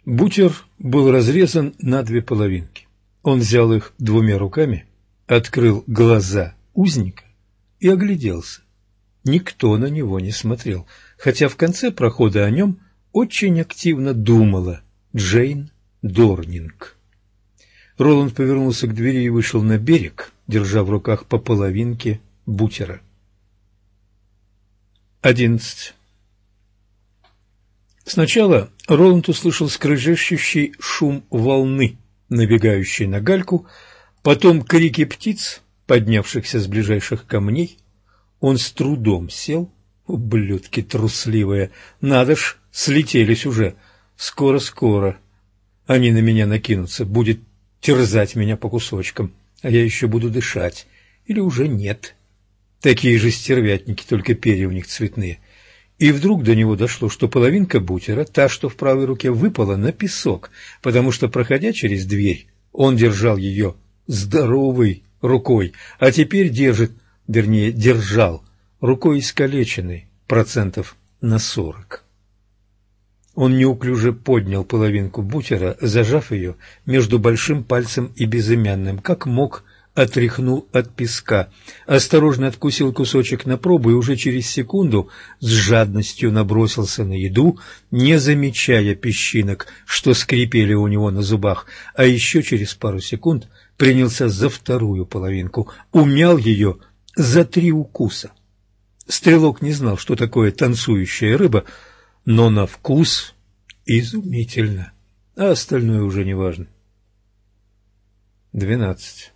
Бутер был разрезан на две половинки. Он взял их двумя руками, открыл глаза узника и огляделся. Никто на него не смотрел, хотя в конце прохода о нем очень активно думала Джейн Дорнинг. Роланд повернулся к двери и вышел на берег, держа в руках по половинке Бутера. 11. Сначала Роланд услышал скрежещущий шум волны, набегающей на гальку, потом крики птиц, поднявшихся с ближайших камней. Он с трудом сел. Ублюдки трусливые! Надо ж, слетелись уже. Скоро-скоро они на меня накинутся, будет терзать меня по кусочкам, а я еще буду дышать. Или уже нет. Такие же стервятники, только перья у них цветные. И вдруг до него дошло, что половинка Бутера, та, что в правой руке, выпала на песок, потому что, проходя через дверь, он держал ее здоровой рукой, а теперь держит, вернее, держал рукой искалеченной процентов на 40. Он неуклюже поднял половинку Бутера, зажав ее между большим пальцем и безымянным, как мог, отряхнул от песка, осторожно откусил кусочек на пробу и уже через секунду с жадностью набросился на еду, не замечая песчинок, что скрипели у него на зубах, а еще через пару секунд принялся за вторую половинку, умял ее за 3 укуса. Стрелок не знал, что такое танцующая рыба, но на вкус изумительно, а остальное уже не важно. 12.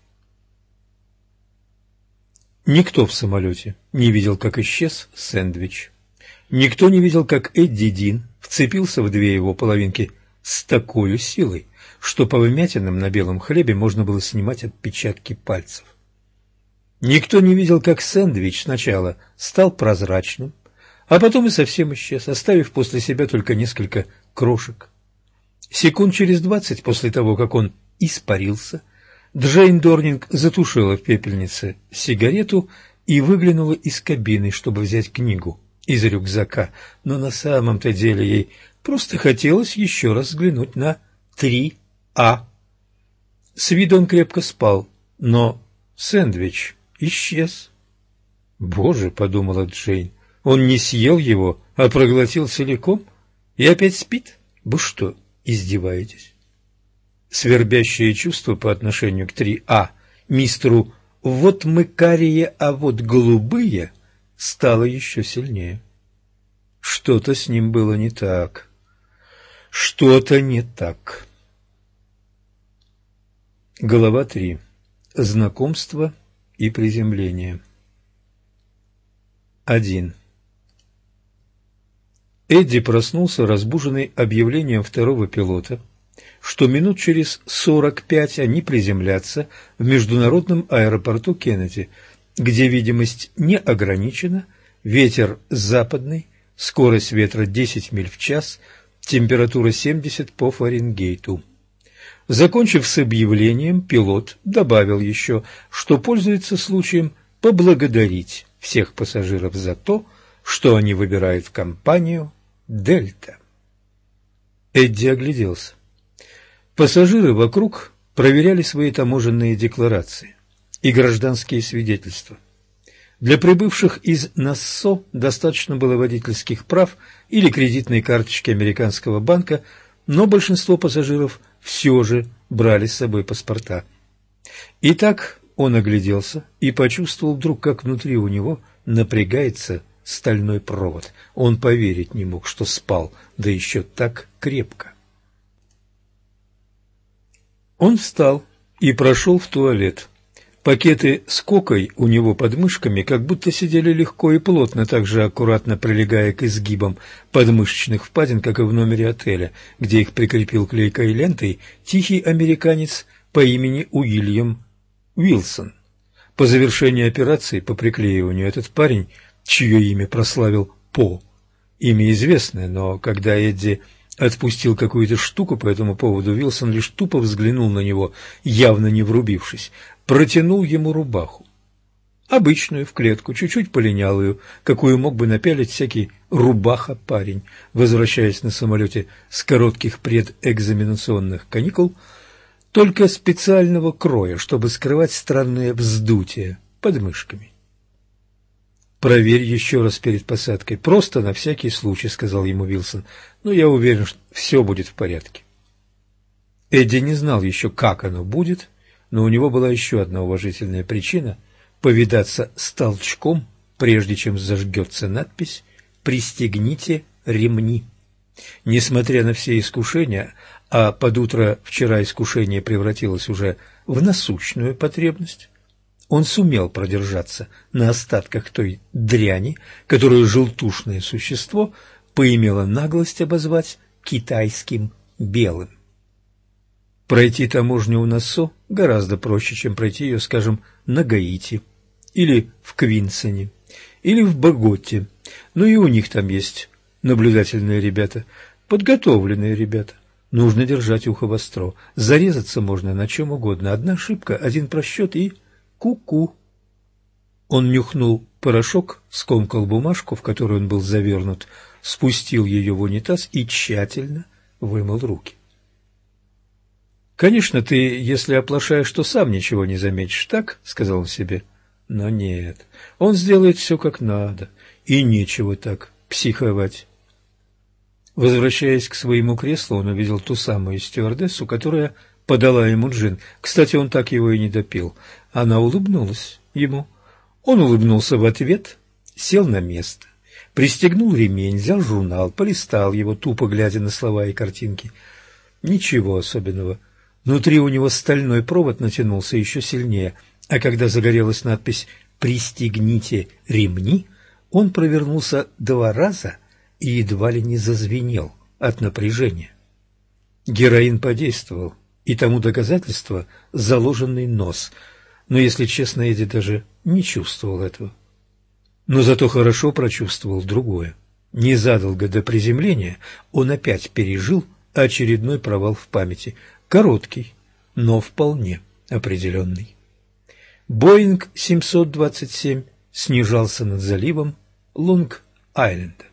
Никто в самолете не видел, как исчез сэндвич. Никто не видел, как Эдди Дин вцепился в 2 его половинки с такой силой, что по вмятинам на белом хлебе можно было снимать отпечатки пальцев. Никто не видел, как сэндвич сначала стал прозрачным, а потом и совсем исчез, оставив после себя только несколько крошек. Секунд через 20 после того, как он испарился, Джейн Дорнинг затушила в пепельнице сигарету и выглянула из кабины, чтобы взять книгу из рюкзака, но на самом-то деле ей просто хотелось еще раз взглянуть на 3А. С виду он крепко спал, но сэндвич исчез. «Боже», — подумала Джейн, — «он не съел его, а проглотил целиком и опять спит? Вы что, издеваетесь?» Свербящее чувство по отношению к 3А, мистеру «вот мы карие, а вот голубые» стало еще сильнее. Что-то с ним было не так. Что-то не так. Глава 3. Знакомство и приземление. 1. Эдди проснулся, разбуженный объявлением второго пилота, что минут через 45 они приземлятся в международном аэропорту Кеннеди, где видимость не ограничена, ветер западный, скорость ветра 10 миль в час, температура 70 по Фаренгейту. Закончив с объявлением, пилот добавил еще, что пользуется случаем поблагодарить всех пассажиров за то, что они выбирают компанию «Дельта». Эдди огляделся. Пассажиры вокруг проверяли свои таможенные декларации и гражданские свидетельства. Для прибывших из Нассо достаточно было водительских прав или кредитной карточки американского банка, но большинство пассажиров все же брали с собой паспорта. Итак, он огляделся и почувствовал вдруг, как внутри у него напрягается стальной провод. Он поверить не мог, что спал, да еще так крепко. Он встал и прошел в туалет. Пакеты с кокой у него под мышками как будто сидели легко и плотно, так же аккуратно прилегая к изгибам подмышечных впадин, как и в номере отеля, где их прикрепил клейкой лентой тихий американец по имени Уильям Уилсон. По завершении операции по приклеиванию этот парень, чье имя прославил По, имя известное, но когда Эдди отпустил какую-то штуку по этому поводу, Уилсон лишь тупо взглянул на него, явно не врубившись, протянул ему рубаху. Обычную, в клетку, чуть-чуть полинялую, какую мог бы напялить всякий рубаха-парень, возвращаясь на самолете с коротких предэкзаменационных каникул, только специального кроя, чтобы скрывать странные вздутия под мышками. «Проверь еще раз перед посадкой, просто на всякий случай», — сказал ему Вилсон, — «но я уверен, что все будет в порядке». Эдди не знал еще, как оно будет, но у него была еще одна уважительная причина повидаться с толчком, прежде чем зажгется надпись «Пристегните ремни». Несмотря на все искушения, а под утро вчера искушение превратилось уже в насущную потребность, он сумел продержаться на остатках той дряни, которую желтушное существо поимело наглость обозвать китайским белым. Пройти таможню у Нассо гораздо проще, чем пройти ее, скажем, на Гаити, или в Квинсоне, или в Боготе. Но и у них там есть наблюдательные ребята, подготовленные ребята. Нужно держать ухо востро. Зарезаться можно на чем угодно. Одна ошибка, один просчет и ку-ку. Он нюхнул порошок, скомкал бумажку, в которую он был завернут, спустил ее в унитаз и тщательно вымыл руки. «Конечно, ты, если оплошаешь, то сам ничего не заметишь, так?» — сказал он себе. Но нет, он сделает все как надо, и нечего так психовать. Возвращаясь к своему креслу, он увидел ту самую стюардессу, которая подала ему джин. Кстати, он так его и не допил. Она улыбнулась ему. Он улыбнулся в ответ, сел на место, пристегнул ремень, взял журнал, полистал его, тупо глядя на слова и картинки. Ничего особенного. Внутри у него стальной провод натянулся еще сильнее, а когда загорелась надпись «Пристегните ремни», он провернулся 2 раза и едва ли не зазвенел от напряжения. Героин подействовал, и тому доказательство – заложенный нос, но, если честно, Эдди даже не чувствовал этого. Но зато хорошо прочувствовал другое. Незадолго до приземления он опять пережил очередной провал в памяти, короткий, но вполне определенный. Боинг 727 снижался над заливом Лонг-Айленда.